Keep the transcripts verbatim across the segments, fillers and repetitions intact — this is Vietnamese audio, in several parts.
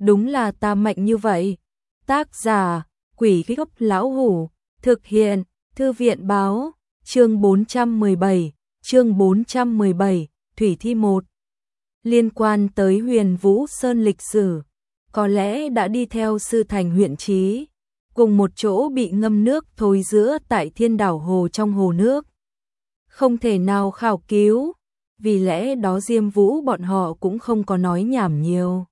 đúng là ta mạnh như vậy. Tác giả, Quỷ Gốc Lão Hủ, thực hiện, Thư viện Báo, chương bốn trăm mười bảy, chương bốn trăm mười bảy, Thủy Thi một. Liên quan tới Huyền Vũ Sơn lịch sử, có lẽ đã đi theo sư thành huyện trí, cùng một chỗ bị ngâm nước thối giữa tại Thiên Đảo Hồ trong hồ nước. Không thể nào khảo cứu, vì lẽ đó Diêm Vũ bọn họ cũng không có nói nhảm nhiều,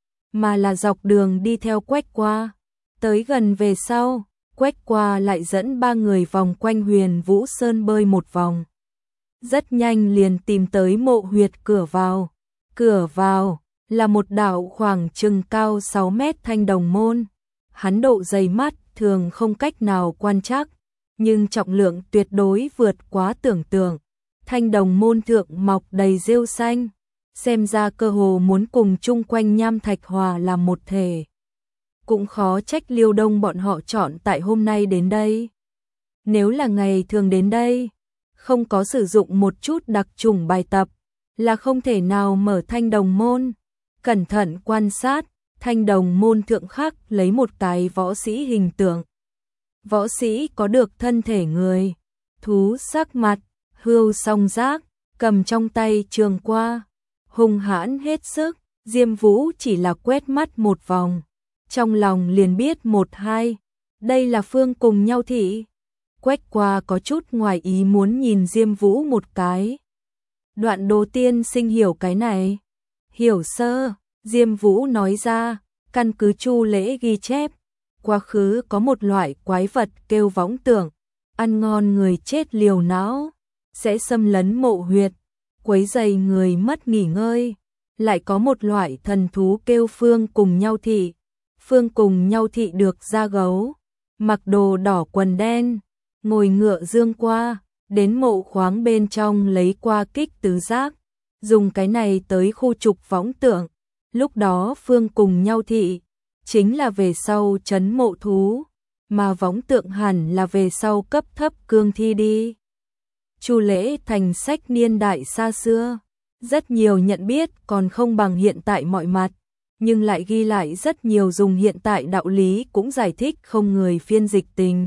mà là dọc đường đi theo Quách Qua. Tới gần về sau, Quách Qua lại dẫn ba người vòng quanh Huyền Vũ Sơn bơi một vòng. Rất nhanh liền tìm tới mộ huyệt cửa vào. Cửa vào là một đạo khoảng chừng cao sáu mét thanh đồng môn. Hắn độ dày mắt thường không cách nào quan trắc, nhưng trọng lượng tuyệt đối vượt quá tưởng tượng. Thanh đồng môn thượng mọc đầy rêu xanh, xem ra cơ hồ muốn cùng chung quanh nham thạch hòa làm một thể. Cũng khó trách Liêu Đông bọn họ chọn tại hôm nay đến đây. Nếu là ngày thường đến đây, không có sử dụng một chút đặc trùng bài tập, là không thể nào mở thanh đồng môn. Cẩn thận quan sát, thanh đồng môn thượng khắc lấy một cái võ sĩ hình tượng. Võ sĩ có được thân thể người, thú sắc mặt, hươu song giác, cầm trong tay trường qua, hung hãn hết sức. Diêm Vũ chỉ là quét mắt một vòng, trong lòng liền biết một hai, đây là Phương Cùng Nhau thị. Quách Qua có chút ngoài ý muốn nhìn Diêm Vũ một cái. Đoạn Đồ tiên sinh hiểu cái này. Hiểu sơ, Diêm Vũ nói ra, căn cứ Chu Lễ ghi chép, quá khứ có một loại quái vật kêu võng tưởng, ăn ngon người chết liều não, sẽ xâm lấn mộ huyệt, quấy rầy người mất nghỉ ngơi. Lại có một loại thần thú kêu Phương Cùng Nhau thị. Phương Cùng Nhau thị được da gấu, mặc đồ đỏ quần đen, ngồi ngựa dương qua, đến mộ khoáng bên trong lấy qua kích tứ giác, dùng cái này tới khu trục võng tượng. Lúc đó Phương Cùng Nhau thị chính là về sau trấn mộ thú, mà võng tượng hẳn là về sau cấp thấp cương thi đi. Chu Lễ thành sách niên đại xa xưa, rất nhiều nhận biết còn không bằng hiện tại mọi mặt, nhưng lại ghi lại rất nhiều dùng hiện tại đạo lý cũng giải thích không người phiên dịch tình.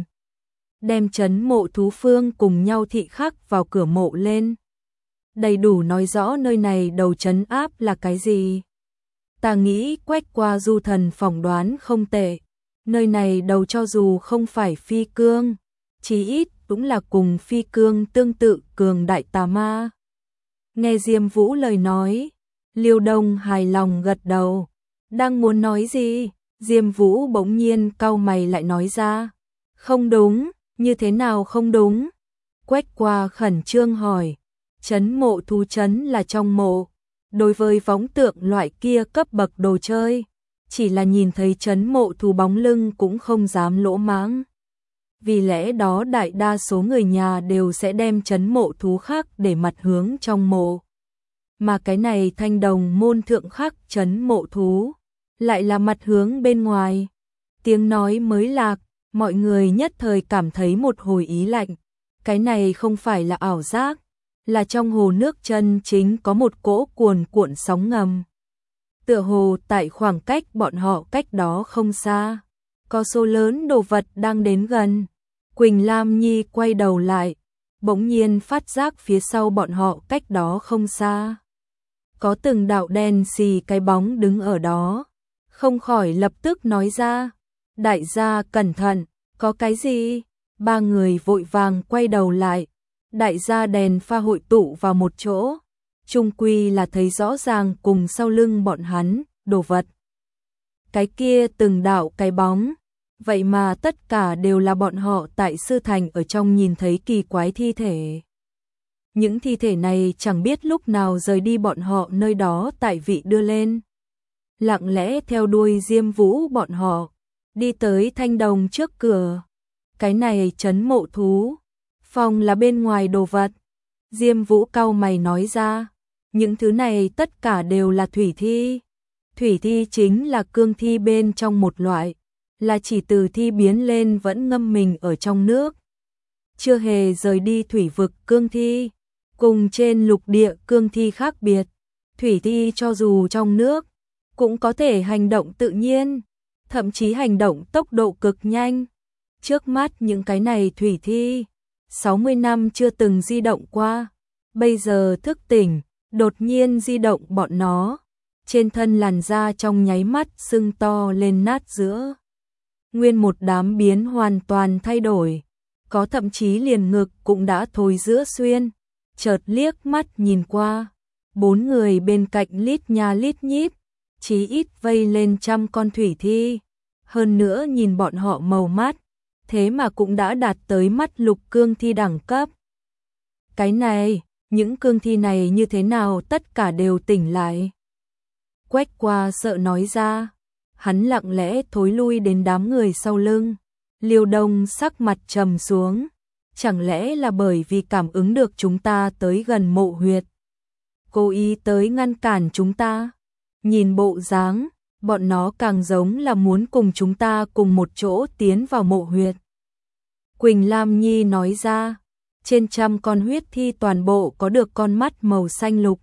Đem trấn mộ thú Phương Cùng Nhau thị khắc vào cửa mộ lên, đầy đủ nói rõ nơi này đầu trấn áp là cái gì. Ta nghĩ Quách Qua du thần phỏng đoán không tệ, nơi này đầu cho dù không phải phi cương, chí ít cũng là cùng phi cương tương tự cường đại tà ma. Nghe Diêm Vũ lời nói, Liêu Đông hài lòng gật đầu. Đang muốn nói gì, Diêm Vũ bỗng nhiên cau mày lại nói ra. Không đúng, như thế nào không đúng? Quách Qua khẩn trương hỏi. Trấn mộ thú trấn là trong mộ, đối với võng tượng loại kia cấp bậc đồ chơi, chỉ là nhìn thấy trấn mộ thú bóng lưng cũng không dám lỗ mãng. Vì lẽ đó đại đa số người nhà đều sẽ đem trấn mộ thú khắc để mặt hướng trong mộ. Mà cái này thanh đồng môn thượng khắc trấn mộ thú, lại là mặt hướng bên ngoài. Tiếng nói mới lạc, mọi người nhất thời cảm thấy một hồi ý lạnh. Cái này không phải là ảo giác, là trong hồ nước chân chính có một cỗ cuồn cuộn sóng ngầm. Tựa hồ tại khoảng cách bọn họ cách đó không xa, có số lớn đồ vật đang đến gần. Quỳnh Lam Nhi quay đầu lại, bỗng nhiên phát giác phía sau bọn họ cách đó không xa. Có từng đạo đen xì cái bóng đứng ở đó, không khỏi lập tức nói ra. Đại gia cẩn thận, có cái gì? Ba người vội vàng quay đầu lại, đại gia đèn pha hội tụ vào một chỗ, chung quy là thấy rõ ràng cùng sau lưng bọn hắn, đồ vật. Cái kia từng đạo cái bóng, vậy mà tất cả đều là bọn họ tại sư thành ở trong nhìn thấy kỳ quái thi thể. Những thi thể này chẳng biết lúc nào rời đi bọn họ nơi đó tại vị đưa lên. Lặng lẽ theo đuôi Diêm Vũ bọn họ, đi tới thanh đồng trước cửa. Cái này trấn mộ thú, phòng là bên ngoài đồ vật. Diêm Vũ cau mày nói ra, những thứ này tất cả đều là thủy thi. Thủy thi chính là cương thi bên trong một loại, là chỉ từ thi biến lên vẫn ngâm mình ở trong nước, chưa hề rời đi thủy vực cương thi. Cùng trên lục địa cương thi khác biệt, thủy thi cho dù trong nước, cũng có thể hành động tự nhiên, thậm chí hành động tốc độ cực nhanh. Trước mắt những cái này thủy thi, sáu mươi năm chưa từng di động qua, bây giờ thức tỉnh, đột nhiên di động bọn nó, trên thân làn da trong nháy mắt sưng to lên nát giữa. Nguyên một đám biến hoàn toàn thay đổi, có thậm chí liền ngực cũng đã thối giữa xuyên, chợt liếc mắt nhìn qua, bốn người bên cạnh lít nha lít nhít, chí ít vây lên trăm con thủy thi, hơn nữa nhìn bọn họ màu mắt, thế mà cũng đã đạt tới mắt lục cương thi đẳng cấp. Cái này, những cương thi này như thế nào tất cả đều tỉnh lại. Quách Qua sợ nói ra, hắn lặng lẽ thối lui đến đám người sau lưng. Liêu Đông sắc mặt trầm xuống, chẳng lẽ là bởi vì cảm ứng được chúng ta tới gần mộ huyệt, cố ý tới ngăn cản chúng ta. Nhìn bộ dáng, bọn nó càng giống là muốn cùng chúng ta cùng một chỗ tiến vào mộ huyệt. Quỳnh Lam Nhi nói ra, trên trăm con huyết thi toàn bộ có được con mắt màu xanh lục.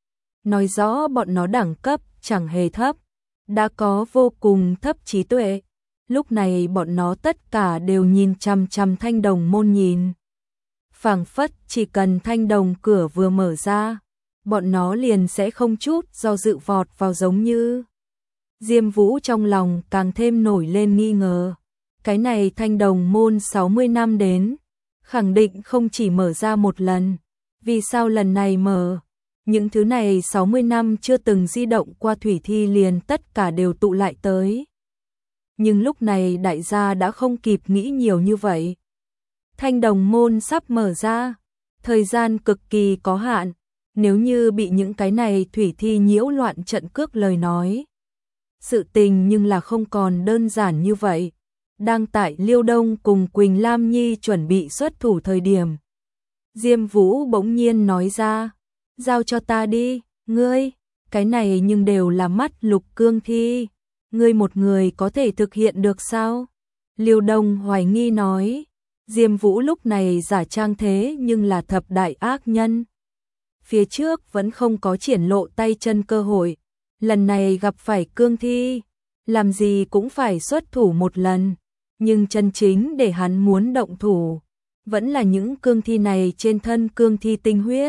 Nói rõ bọn nó đẳng cấp chẳng hề thấp, đã có vô cùng thấp trí tuệ. Lúc này bọn nó tất cả đều nhìn chằm chằm thanh đồng môn nhìn. Phảng phất chỉ cần thanh đồng cửa vừa mở ra, bọn nó liền sẽ không chút do dự vọt vào giống như. Diêm Vũ trong lòng càng thêm nổi lên nghi ngờ. Cái này thanh đồng môn sáu mươi năm đến, khẳng định không chỉ mở ra một lần. Vì sao lần này mở? Những thứ này sáu mươi năm chưa từng di động qua thủy thi liền tất cả đều tụ lại tới. Nhưng lúc này đại gia đã không kịp nghĩ nhiều như vậy. Thanh đồng môn sắp mở ra, thời gian cực kỳ có hạn, nếu như bị những cái này thủy thi nhiễu loạn trận cước lời nói. Sự tình nhưng là không còn đơn giản như vậy. Đang tại Liêu Đông cùng Quỳnh Lam Nhi chuẩn bị xuất thủ thời điểm. Diêm Vũ bỗng nhiên nói ra, giao cho ta đi, ngươi, cái này nhưng đều là mắt lục cương thi. Ngươi một người có thể thực hiện được sao? Liêu Đông hoài nghi nói. Diêm Vũ lúc này giả trang thế nhưng là thập đại ác nhân. Phía trước vẫn không có triển lộ tay chân cơ hội. Lần này gặp phải cương thi, làm gì cũng phải xuất thủ một lần. Nhưng chân chính để hắn muốn động thủ, vẫn là những cương thi này trên thân cương thi tinh huyết.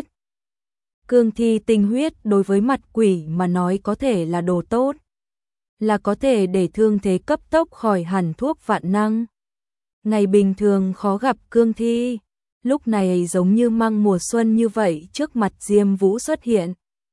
Cương thi tinh huyết đối với mặt quỷ mà nói có thể là đồ tốt, là có thể để thương thế cấp tốc khỏi hẳn thuốc vạn năng. Ngày bình thường khó gặp cương thi, lúc này giống như măng mùa xuân như vậy trước mặt Diêm Vũ xuất hiện.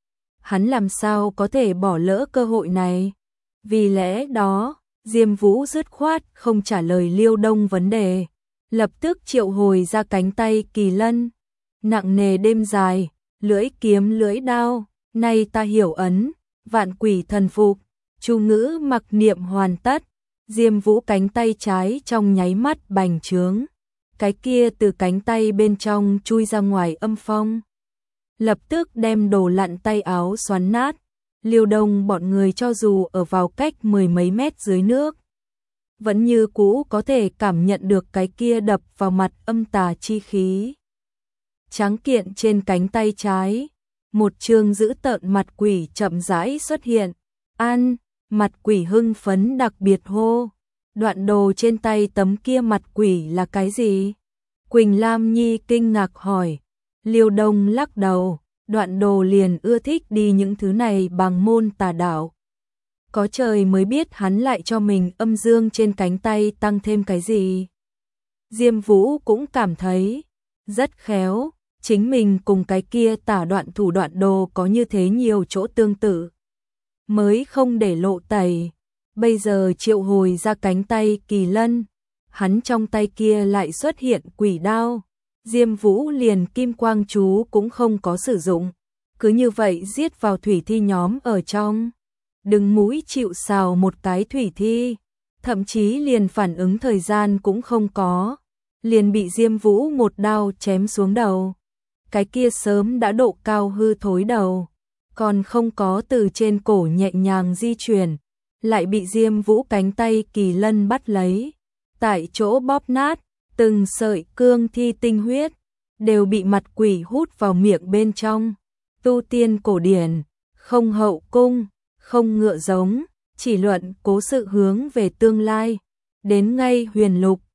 Hắn làm sao có thể bỏ lỡ cơ hội này? Vì lẽ đó, Diêm Vũ dứt khoát không trả lời Liêu Đông vấn đề, lập tức triệu hồi ra cánh tay kỳ lân. Nặng nề đêm dài, lưỡi kiếm lưỡi đao, nay ta hiểu ấn, vạn quỷ thần phục. Chu ngữ mặc niệm hoàn tất, Diêm Vũ cánh tay trái trong nháy mắt bành trướng, cái kia từ cánh tay bên trong chui ra ngoài âm phong, lập tức đem đồ lặn tay áo xoắn nát. Liêu Đông bọn người cho dù ở vào cách mười mấy mét dưới nước, vẫn như cũ có thể cảm nhận được cái kia đập vào mặt âm tà chi khí. Tráng kiện trên cánh tay trái, một trương dữ tợn mặt quỷ chậm rãi xuất hiện. An, mặt quỷ hưng phấn đặc biệt hô. Đoạn đồ trên tay tấm kia mặt quỷ là cái gì? Quỳnh Lam Nhi kinh ngạc hỏi. Liêu Đông lắc đầu, đoạn đồ liền ưa thích đi những thứ này bằng môn tà đạo. Có trời mới biết hắn lại cho mình âm dương trên cánh tay tăng thêm cái gì. Diêm Vũ cũng cảm thấy rất khéo, chính mình cùng cái kia tả đoạn thủ đoạn đồ có như thế nhiều chỗ tương tự, mới không để lộ tẩy. Bây giờ triệu hồi ra cánh tay kỳ lân, hắn trong tay kia lại xuất hiện quỷ đao. Diêm Vũ liền kim quang chú cũng không có sử dụng, cứ như vậy giết vào thủy thi nhóm ở trong. Đừng mũi chịu sào một cái thủy thi, thậm chí liền phản ứng thời gian cũng không có, liền bị Diêm Vũ một đao chém xuống đầu. Cái kia sớm đã độ cao hư thối đầu, còn không có từ trên cổ nhẹ nhàng di chuyển, lại bị Diêm Vũ cánh tay kỳ lân bắt lấy, tại chỗ bóp nát, từng sợi cương thi tinh huyết đều bị mặt quỷ hút vào miệng bên trong. Tu tiên cổ điển, không hậu cung, không ngựa giống, chỉ luận cố sự hướng về tương lai. Đến ngay huyền lục,